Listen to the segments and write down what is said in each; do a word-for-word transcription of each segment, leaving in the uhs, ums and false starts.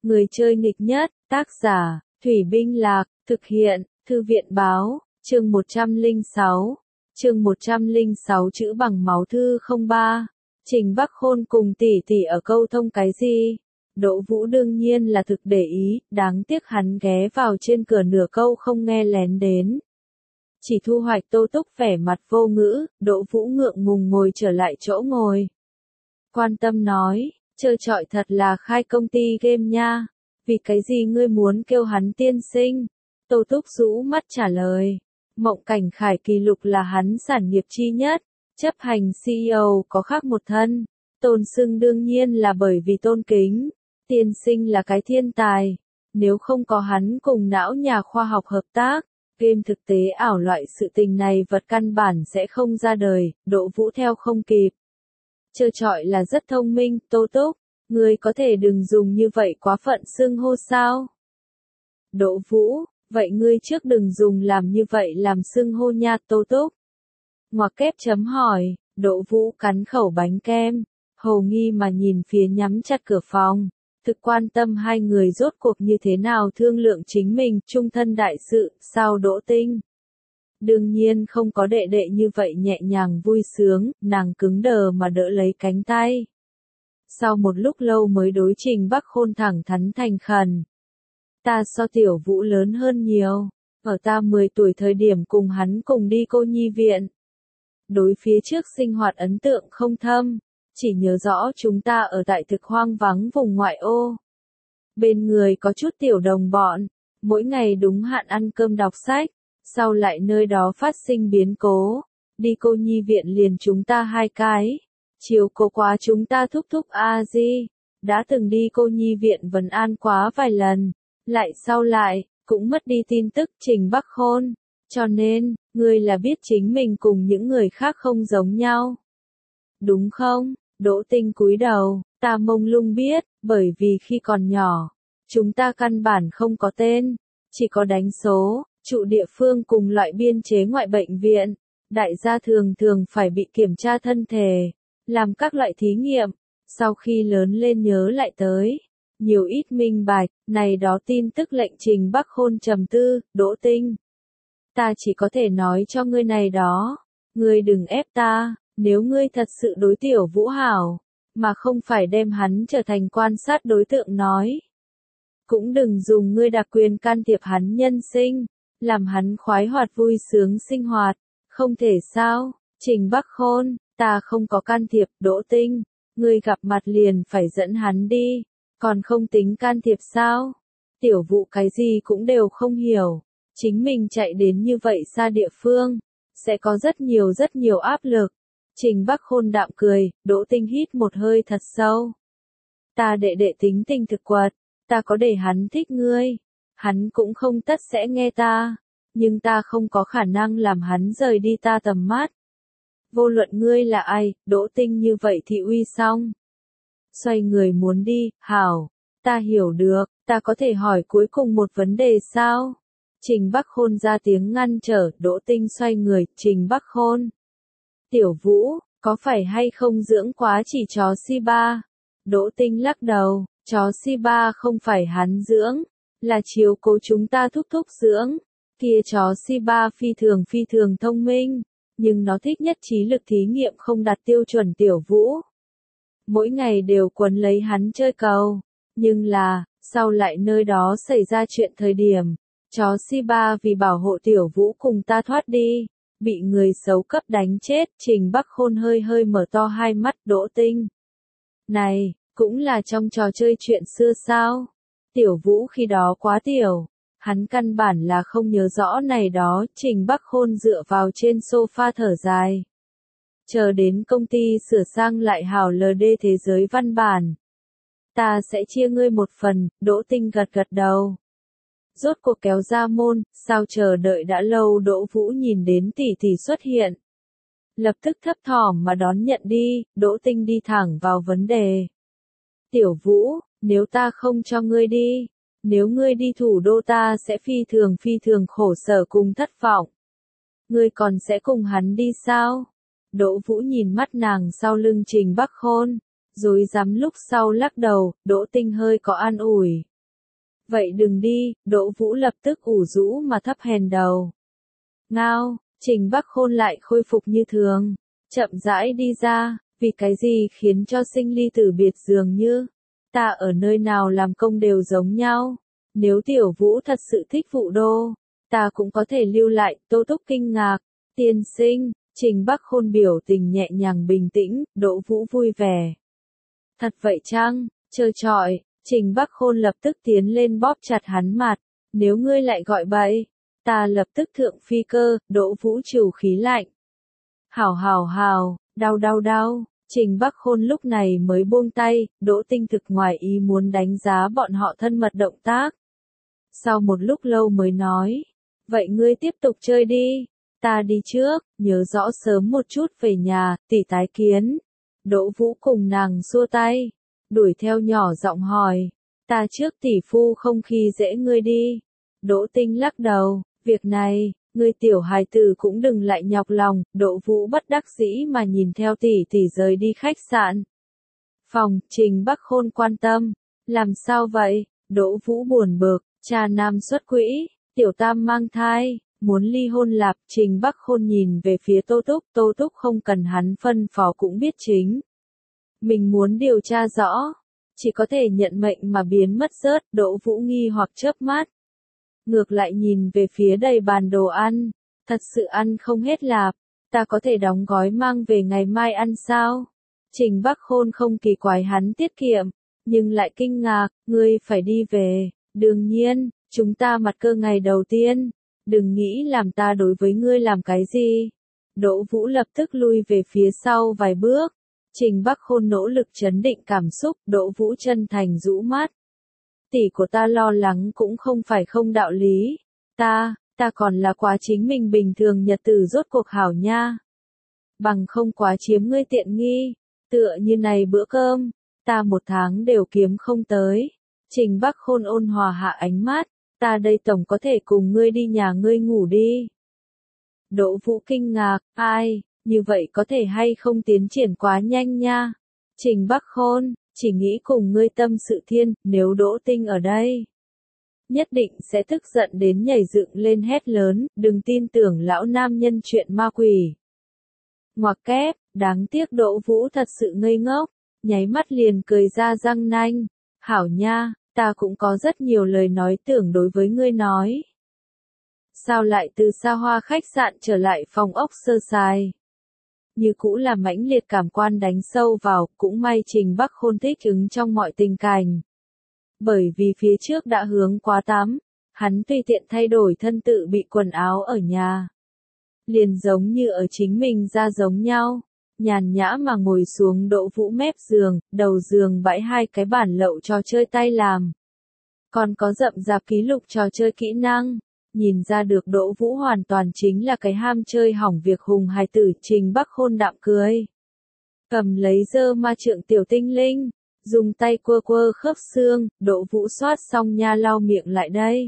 Người chơi nghịch nhất, tác giả, Thủy Binh Lạc, thực hiện, Thư viện báo, chương một trăm lẻ sáu, chương một trăm lẻ sáu chữ bằng máu thư không ba. Trình Bắc Khôn cùng tỷ tỷ ở câu thông cái gì? Đỗ Vũ đương nhiên là thực để ý, đáng tiếc hắn ghé vào trên cửa nửa câu không nghe lén đến. Chỉ thu hoạch Tô Túc vẻ mặt vô ngữ, Đỗ Vũ ngượng ngùng ngồi trở lại chỗ ngồi. Quan tâm nói, chơi trọi thật là khai công ty game nha, vì cái gì ngươi muốn kêu hắn tiên sinh? Tô Túc rũ mắt trả lời, Mộng Cảnh Khải kỷ lục là hắn sản nghiệp chi nhất, chấp hành xê e ô có khác một thân, tôn xưng đương nhiên là bởi vì tôn kính, tiên sinh là cái thiên tài, nếu không có hắn cùng não nhà khoa học hợp tác, game thực tế ảo loại sự tình này vật căn bản sẽ không ra đời, Đỗ Vũ theo không kịp. Chơi trọi là rất thông minh, Tô Túc, ngươi có thể đừng dùng như vậy quá phận xưng hô sao? Đỗ Vũ, vậy ngươi trước đừng dùng làm như vậy làm xưng hô nha, Tô Túc. Ngoặc kép chấm hỏi, Đỗ Vũ cắn khẩu bánh kem, hồ nghi mà nhìn phía nhắm chặt cửa phòng, thực quan tâm hai người rốt cuộc như thế nào thương lượng chính mình, chung thân đại sự, sao Đỗ Tinh? Đương nhiên không có đệ đệ như vậy nhẹ nhàng vui sướng, nàng cứng đờ mà đỡ lấy cánh tay. Sau một lúc lâu mới đối Trình Bắc Khôn thẳng thắn thành khẩn. Ta so Tiểu Vũ lớn hơn nhiều, ở ta mười tuổi thời điểm cùng hắn cùng đi cô nhi viện. Đối phía trước sinh hoạt ấn tượng không thâm, chỉ nhớ rõ chúng ta ở tại thực hoang vắng vùng ngoại ô. Bên người có chút tiểu đồng bọn, mỗi ngày đúng hạn ăn cơm đọc sách, sau lại nơi đó phát sinh biến cố, đi cô nhi viện liền chúng ta hai cái. Chiều cô quá chúng ta thúc thúc a di, đã từng đi cô nhi viện vấn an quá vài lần, lại sau lại, cũng mất đi tin tức Trình Bắc Khôn, cho nên, ngươi là biết chính mình cùng những người khác không giống nhau. Đúng không? Đỗ Tinh cúi đầu, ta mông lung biết, bởi vì khi còn nhỏ, chúng ta căn bản không có tên, chỉ có đánh số, trụ địa phương cùng loại biên chế ngoại bệnh viện, đại gia thường thường phải bị kiểm tra thân thể, làm các loại thí nghiệm, sau khi lớn lên nhớ lại tới, nhiều ít minh bạch, này đó tin tức lệnh Trình Bắc Khôn trầm tư, Đỗ Tinh. Ta chỉ có thể nói cho ngươi này đó, ngươi đừng ép ta, nếu ngươi thật sự đối Tiểu Vũ hảo, mà không phải đem hắn trở thành quan sát đối tượng nói. Cũng đừng dùng ngươi đặc quyền can thiệp hắn nhân sinh, làm hắn khoái hoạt vui sướng sinh hoạt, không thể sao, Trình Bắc Khôn. Ta không có can thiệp, Đỗ Tinh, ngươi gặp mặt liền phải dẫn hắn đi, còn không tính can thiệp sao? Tiểu Vũ cái gì cũng đều không hiểu, chính mình chạy đến như vậy xa địa phương, sẽ có rất nhiều rất nhiều áp lực. Trình Bắc Khôn đạm cười, Đỗ Tinh hít một hơi thật sâu. Ta đệ đệ tính tình thực quật, ta có để hắn thích ngươi, hắn cũng không tất sẽ nghe ta, nhưng ta không có khả năng làm hắn rời đi ta tầm mắt. Vô luận ngươi là ai, Đỗ Tinh như vậy thì uy xong. Xoay người muốn đi, hảo, ta hiểu được, ta có thể hỏi cuối cùng một vấn đề sao? Trình Bắc Khôn ra tiếng ngăn trở, Đỗ Tinh xoay người, Trình Bắc Khôn. Tiểu Vũ, có phải hay không dưỡng quá chỉ chó Shiba? Đỗ Tinh lắc đầu, chó Shiba không phải hắn dưỡng, là chiếu cố chúng ta thúc thúc dưỡng. Kia chó Shiba phi thường phi thường thông minh, nhưng nó thích nhất trí lực thí nghiệm không đạt tiêu chuẩn Tiểu Vũ. Mỗi ngày đều quấn lấy hắn chơi cầu, nhưng là, sau lại nơi đó xảy ra chuyện thời điểm, chó Shiba vì bảo hộ Tiểu Vũ cùng ta thoát đi, bị người xấu cấp đánh chết, Trình Bắc Khôn hơi hơi mở to hai mắt, Đỗ Tinh. Này, cũng là trong trò chơi chuyện xưa sao? Tiểu Vũ khi đó quá tiểu. Hắn căn bản là không nhớ rõ này đó, Trình Bắc Khôn dựa vào trên sofa thở dài. Chờ đến công ty sửa sang lại hào lờ đê thế giới văn bản. Ta sẽ chia ngươi một phần, Đỗ Tinh gật gật đầu. Rốt cuộc kéo ra môn, sao chờ đợi đã lâu Đỗ Vũ nhìn đến tỷ tỷ xuất hiện. Lập tức thấp thỏm mà đón nhận đi, Đỗ Tinh đi thẳng vào vấn đề. Tiểu Vũ, nếu ta không cho ngươi đi. Nếu ngươi đi thủ đô ta sẽ phi thường phi thường khổ sở cùng thất vọng. Ngươi còn sẽ cùng hắn đi sao? Đỗ Vũ nhìn mắt nàng sau lưng Trình Bắc Khôn, rồi dám lúc sau lắc đầu, Đỗ Tinh hơi có an ủi. Vậy đừng đi, Đỗ Vũ lập tức ủ rũ mà thấp hèn đầu. Ngao, Trình Bắc Khôn lại khôi phục như thường, chậm rãi đi ra, vì cái gì khiến cho sinh ly tử biệt dường như, ta ở nơi nào làm công đều giống nhau, nếu Tiểu Vũ thật sự thích Vũ Đô, ta cũng có thể lưu lại. Tô Túc kinh ngạc, tiên sinh, Trình Bắc Khôn biểu tình nhẹ nhàng bình tĩnh, Đỗ Vũ vui vẻ. Thật vậy chăng, trơ trọi, Trình Bắc Khôn lập tức tiến lên bóp chặt hắn mặt, nếu ngươi lại gọi bậy, ta lập tức thượng phi cơ. Đỗ Vũ trừ khí lạnh. Hảo hảo hảo, đau đau đau, Trình Bắc Khôn lúc này mới buông tay. Đỗ Tinh thực ngoài ý muốn đánh giá bọn họ thân mật động tác. Sau một lúc lâu mới nói, vậy ngươi tiếp tục chơi đi, ta đi trước, nhớ rõ sớm một chút về nhà, tỷ tái kiến. Đỗ Vũ cùng nàng xua tay, đuổi theo nhỏ giọng hỏi, ta trước tỷ phu không khi dễ ngươi đi. Đỗ Tinh lắc đầu, việc này, ngươi tiểu hài tử cũng đừng lại nhọc lòng. Đỗ Vũ bất đắc dĩ mà nhìn theo tỷ tỷ rời đi khách sạn. Phòng, Trình Bắc Khôn quan tâm, làm sao vậy? Đỗ Vũ buồn bực, cha nam xuất quỹ, tiểu tam mang thai, muốn ly hôn lạp. Trình Bắc Khôn nhìn về phía Tô Túc, Tô Túc không cần hắn phân phó cũng biết chính mình muốn điều tra rõ, chỉ có thể nhận mệnh mà biến mất rớt. Đỗ Vũ nghi hoặc chớp mắt, ngược lại nhìn về phía đầy bàn đồ ăn, thật sự ăn không hết lạp, ta có thể đóng gói mang về ngày mai ăn sao? Trình Bắc Khôn không kỳ quái hắn tiết kiệm, nhưng lại kinh ngạc, ngươi phải đi về, đương nhiên, chúng ta mặt cơ ngày đầu tiên, đừng nghĩ làm ta đối với ngươi làm cái gì. Đỗ Vũ lập tức lui về phía sau vài bước, Trình Bắc Khôn nỗ lực trấn định cảm xúc. Đỗ Vũ chân thành rũ mắt, tỷ của ta lo lắng cũng không phải không đạo lý, ta, ta còn là quá chính mình bình thường nhật tử rốt cuộc hảo nha. Bằng không quá chiếm ngươi tiện nghi, tựa như này bữa cơm, ta một tháng đều kiếm không tới. Trình Bắc Khôn ôn hòa hạ ánh mắt, ta đây tổng có thể cùng ngươi đi nhà ngươi ngủ đi. Đỗ Vũ kinh ngạc, ai, như vậy có thể hay không tiến triển quá nhanh nha. Trình Bắc Khôn, chỉ nghĩ cùng ngươi tâm sự thiên, nếu Đỗ Tinh ở đây, nhất định sẽ tức giận đến nhảy dựng lên hét lớn, đừng tin tưởng lão nam nhân chuyện ma quỷ. Ngoặc kép, đáng tiếc Đỗ Vũ thật sự ngây ngốc, nháy mắt liền cười ra răng nanh, hảo nha, ta cũng có rất nhiều lời nói tưởng đối với ngươi nói. Sao lại từ xa hoa khách sạn trở lại phòng ốc sơ sài? Như cũ là mãnh liệt cảm quan đánh sâu vào, cũng may Trình Bắc Khôn thích ứng trong mọi tình cảnh. Bởi vì phía trước đã hướng quá tắm, hắn tùy tiện thay đổi thân tự bị quần áo ở nhà. Liền giống như ở chính mình ra giống nhau, nhàn nhã mà ngồi xuống Đỗ Vũ mép giường, đầu giường bãi hai cái bản lậu trò chơi tay làm. Còn có rậm rạp ký lục trò chơi kỹ năng. Nhìn ra được Đỗ Vũ hoàn toàn chính là cái ham chơi hỏng việc hùng hài tử. Trình Bắc Khôn đạm cười, cầm lấy dơ ma trượng tiểu tinh linh, dùng tay quơ quơ khớp xương. Đỗ Vũ xoát xong nha lau miệng lại đây,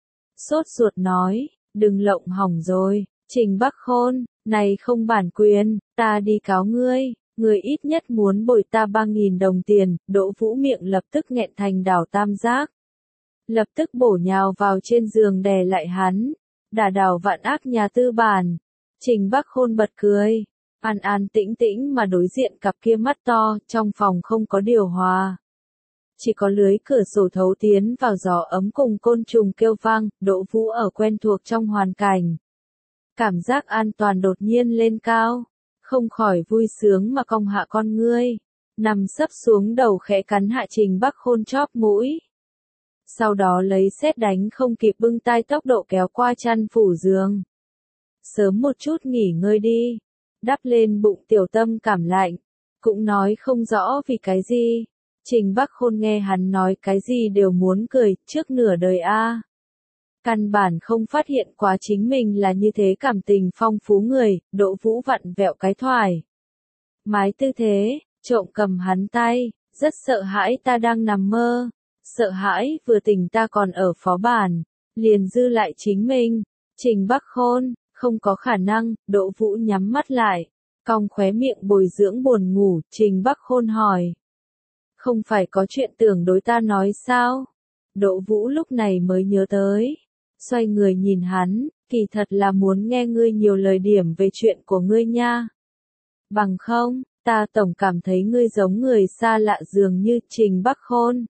sốt ruột nói, đừng lộng hỏng rồi. Trình Bắc Khôn, này không bản quyền, ta đi cáo ngươi, ngươi ít nhất muốn bồi ta ba nghìn đồng tiền. Đỗ Vũ miệng lập tức nghẹn thành đảo tam giác, lập tức bổ nhào vào trên giường đè lại hắn, đả đảo vạn ác nhà tư bản. Trình Bắc Khôn bật cười, an an tĩnh tĩnh mà đối diện cặp kia mắt to. Trong phòng không có điều hòa, chỉ có lưới cửa sổ thấu tiến vào gió ấm cùng côn trùng kêu vang. Đỗ Vũ ở quen thuộc trong hoàn cảnh, cảm giác an toàn đột nhiên lên cao, không khỏi vui sướng mà cong hạ con ngươi, nằm sấp xuống đầu khẽ cắn hạ Trình Bắc Khôn chóp mũi. Sau đó lấy sét đánh không kịp bưng tay tốc độ kéo qua chăn phủ giường. Sớm một chút nghỉ ngơi đi, đắp lên bụng tiểu tâm cảm lạnh, cũng nói không rõ vì cái gì. Trình Bắc Khôn nghe hắn nói cái gì đều muốn cười, trước nửa đời a, căn bản không phát hiện quá chính mình là như thế cảm tình phong phú người. Đỗ Vũ vặn vẹo cái thoải mái tư thế, trộm cầm hắn tay, rất sợ hãi ta đang nằm mơ. Sợ hãi vừa tỉnh ta còn ở phó bản, liền dư lại chính mình. Trình Bắc Khôn, không có khả năng. Đỗ Vũ nhắm mắt lại, cong khóe miệng bồi dưỡng buồn ngủ. Trình Bắc Khôn hỏi, không phải có chuyện tưởng đối ta nói sao? Đỗ Vũ lúc này mới nhớ tới. Xoay người nhìn hắn, kỳ thật là muốn nghe ngươi nhiều lời điểm về chuyện của ngươi nha. Bằng không, ta tổng cảm thấy ngươi giống người xa lạ dường như Trình Bắc Khôn.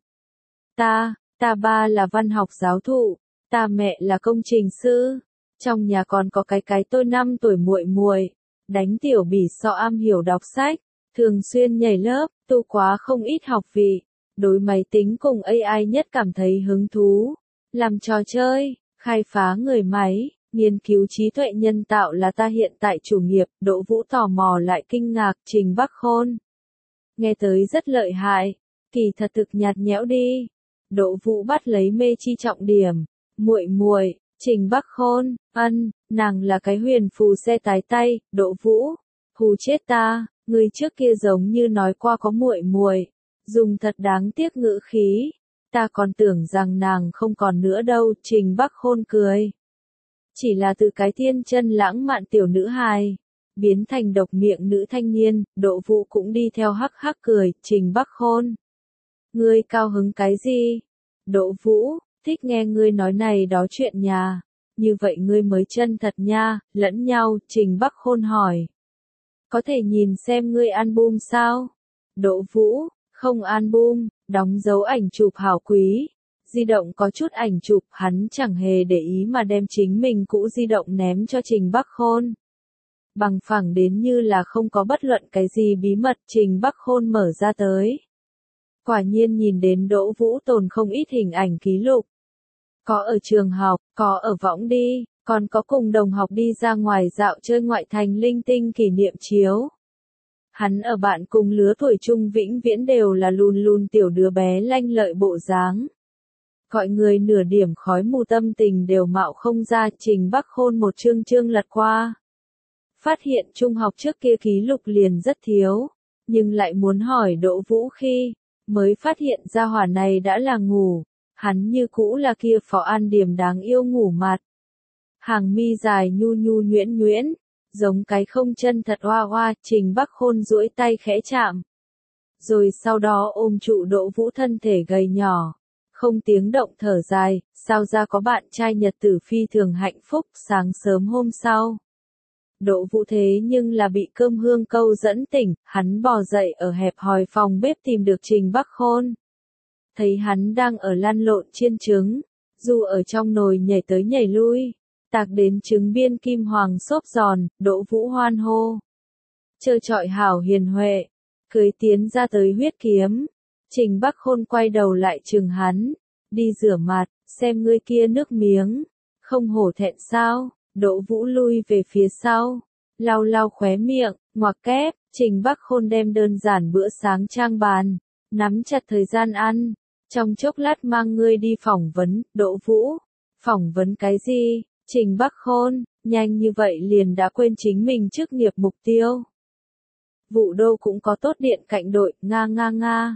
Ta, ta ba là văn học giáo thụ, ta mẹ là công trình sư, trong nhà còn có cái cái tôi năm tuổi muội muội, đánh tiểu bỉ so am hiểu đọc sách, thường xuyên nhảy lớp, tu quá không ít học vị, đối máy tính cùng a i nhất cảm thấy hứng thú, làm trò chơi, khai phá người máy, nghiên cứu trí tuệ nhân tạo là ta hiện tại chủ nghiệp. Đỗ Vũ tò mò lại kinh ngạc. Trình Bắc Khôn. Nghe tới rất lợi hại, kỳ thật thực nhạt nhẽo đi. Đỗ Vũ bắt lấy mê chi trọng điểm. Muội muội, Trình Bắc Khôn, ân, nàng là cái huyền phù xe tái tay. Đỗ Vũ, hù chết ta, người trước kia giống như nói qua có muội muội, dùng thật đáng tiếc ngữ khí. Ta còn tưởng rằng nàng không còn nữa đâu. Trình Bắc Khôn cười. Chỉ là từ cái thiên chân lãng mạn tiểu nữ hài, biến thành độc miệng nữ thanh niên. Đỗ Vũ cũng đi theo hắc hắc cười. Trình Bắc Khôn, ngươi cao hứng cái gì? Đỗ Vũ, thích nghe ngươi nói này đó chuyện nhà, như vậy ngươi mới chân thật nha. Lẫn nhau. Trình Bắc Khôn hỏi, có thể nhìn xem ngươi album sao? Đỗ Vũ, không album, đóng dấu ảnh chụp hảo quý. Di động có chút ảnh chụp. Hắn chẳng hề để ý mà đem chính mình cũ di động ném cho Trình Bắc Khôn. Bằng phẳng đến như là không có bất luận cái gì bí mật. Trình Bắc Khôn mở ra tới. Quả nhiên nhìn đến Đỗ Vũ tồn không ít hình ảnh ký lục. Có ở trường học, có ở võng đi, còn có cùng đồng học đi ra ngoài dạo chơi ngoại thành linh tinh kỷ niệm chiếu. Hắn ở bạn cùng lứa tuổi chung vĩnh viễn đều là lùn lùn tiểu đứa bé lanh lợi bộ dáng. Gọi người nửa điểm khói mù tâm tình đều mạo không ra. Trình Bắc Khôn một chương chương lật qua. Phát hiện trung học trước kia ký lục liền rất thiếu, nhưng lại muốn hỏi Đỗ Vũ khi, mới phát hiện ra hỏa này đã là ngủ. Hắn như cũ là kia phó an điểm đáng yêu ngủ mặt. Hàng mi dài nhu nhu nhuyễn nhuyễn, giống cái không chân thật hoa hoa. Trình Bắc Khôn duỗi tay khẽ chạm. Rồi sau đó ôm trụ Đỗ Vũ thân thể gầy nhỏ. Không tiếng động thở dài, sao ra có bạn trai nhật tử phi thường hạnh phúc. Sáng sớm hôm sau, Đỗ Vũ thế nhưng là bị cơm hương câu dẫn tỉnh. Hắn bò dậy ở hẹp hòi phòng bếp tìm được Trình Bắc Khôn. Thấy hắn đang ở lăn lộn chiên trứng, dù ở trong nồi nhảy tới nhảy lui, tạc đến trứng biên kim hoàng xốp giòn. Đỗ Vũ hoan hô, trơ trọi hảo hiền huệ, cười tiến ra tới huyết kiếm. Trình Bắc Khôn quay đầu lại chừng hắn, đi rửa mặt, xem ngươi kia nước miếng, không hổ thẹn sao? Đỗ Vũ lui về phía sau, lau lau khóe miệng, ngoặc kép. Trình Bắc Khôn đem đơn giản bữa sáng trang bàn, nắm chặt thời gian ăn, trong chốc lát mang ngươi đi phỏng vấn. Đỗ Vũ, phỏng vấn cái gì? Trình Bắc Khôn, nhanh như vậy liền đã quên chính mình chức nghiệp mục tiêu. Vụ đô cũng có tốt điện cạnh đội. Nga nga nga.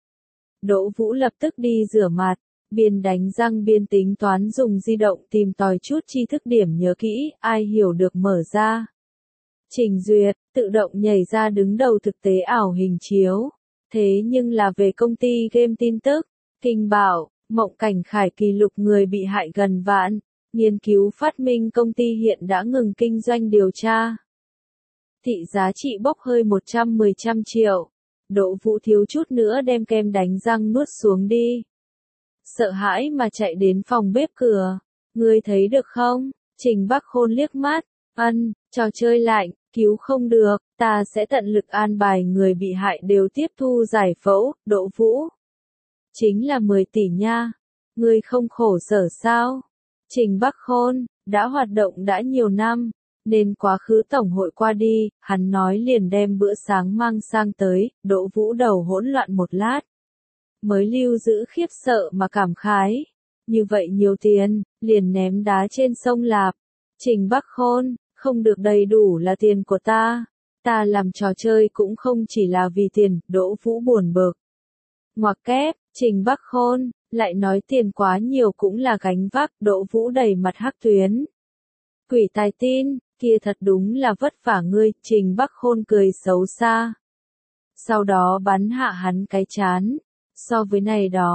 Đỗ Vũ lập tức đi rửa mặt, biên đánh răng biên tính toán dùng di động tìm tòi chút tri thức điểm nhớ kỹ. Ai hiểu được mở ra. Trình duyệt, tự động nhảy ra đứng đầu thực tế ảo hình chiếu. Thế nhưng là về công ty game tin tức. Kinh bảo, Mộng Cảnh Khải kỷ lục người bị hại gần vạn. Nghiên cứu phát minh công ty hiện đã ngừng kinh doanh điều tra. Thị giá trị bốc hơi một trăm mười trăm triệu. Đỗ Vũ thiếu chút nữa đem kem đánh răng nuốt xuống đi. Sợ hãi mà chạy đến phòng bếp cửa. Ngươi thấy được không? Trình Bắc Khôn liếc mắt. Ân, trò chơi lạnh, cứu không được, ta sẽ tận lực an bài người bị hại đều tiếp thu giải phẫu. Đỗ Vũ, chính là mười tỷ nha. Ngươi không khổ sở sao? Trình Bắc Khôn, đã hoạt động đã nhiều năm, nên quá khứ tổng hội qua đi. Hắn nói liền đem bữa sáng mang sang tới. Đỗ Vũ đầu hỗn loạn một lát, mới lưu giữ khiếp sợ mà cảm khái. Như vậy nhiều tiền, liền ném đá trên sông Lạp. Trình Bắc Khôn, không được đầy đủ là tiền của ta. Ta làm trò chơi cũng không chỉ là vì tiền. Đỗ Vũ buồn bực. Ngoặc kép, Trình Bắc Khôn, lại nói tiền quá nhiều cũng là gánh vác. Đỗ Vũ đầy mặt hắc tuyến. Quỷ tài tin, kia thật đúng là vất vả ngươi. Trình Bắc Khôn cười xấu xa. Sau đó bắn hạ hắn cái chán. So với này đó,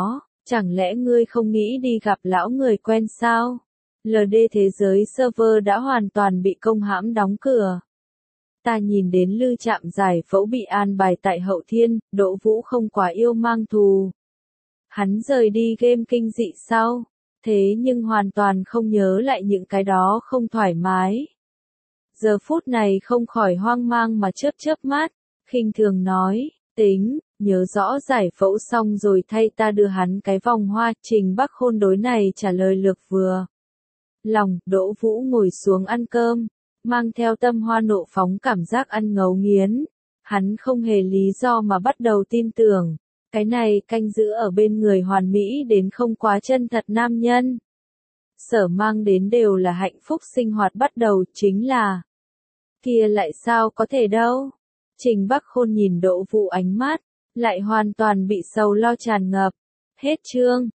Chẳng lẽ ngươi không nghĩ đi gặp lão người quen sao? lờ đê thế giới server đã hoàn toàn bị công hãm đóng cửa. Ta nhìn đến Lư Trạm giải phẫu bị an bài tại Hậu Thiên, Đỗ Vũ không quá yêu mang thù. Hắn rời đi game kinh dị sau, thế nhưng hoàn toàn không nhớ lại những cái đó không thoải mái. Giờ phút này không khỏi hoang mang mà chớp chớp mắt, khinh thường nói, tính, nhớ rõ giải phẫu xong rồi thay ta đưa hắn cái vòng hoa. Trình Bắc Khôn đối này trả lời lược vừa lòng. Đỗ Vũ ngồi xuống ăn cơm, mang theo tâm hoa nộ phóng cảm giác ăn ngấu nghiến. Hắn không hề lý do mà bắt đầu tin tưởng, cái này canh giữ ở bên người hoàn mỹ đến không quá chân thật nam nhân. Sở mang đến đều là hạnh phúc sinh hoạt bắt đầu chính là. Kia lại sao có thể đâu. Trình Bắc Khôn nhìn Đỗ Vũ ánh mắt, lại hoàn toàn bị sầu lo tràn ngập. Hết chương.